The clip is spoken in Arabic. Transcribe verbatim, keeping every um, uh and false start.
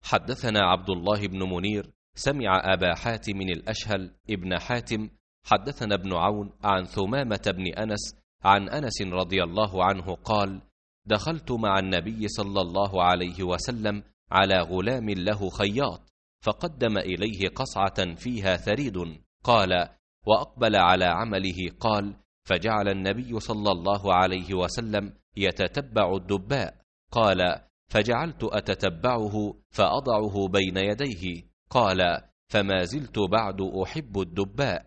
حدثنا عبد الله بن منير سمع أبا حاتم الأشهل ابن حاتم حدثنا ابن عون عن ثمامة بن أنس عن أنس رضي الله عنه قال: دخلت مع النبي صلى الله عليه وسلم على غلام له خياط، فقدم إليه قصعة فيها ثريد، قال: وأقبل على عمله، قال: فجعل النبي صلى الله عليه وسلم يتتبع الدباء، قال: فجعلت أتتبعه فأضعه بين يديه، قال: فما زلت بعد أحب الدباء.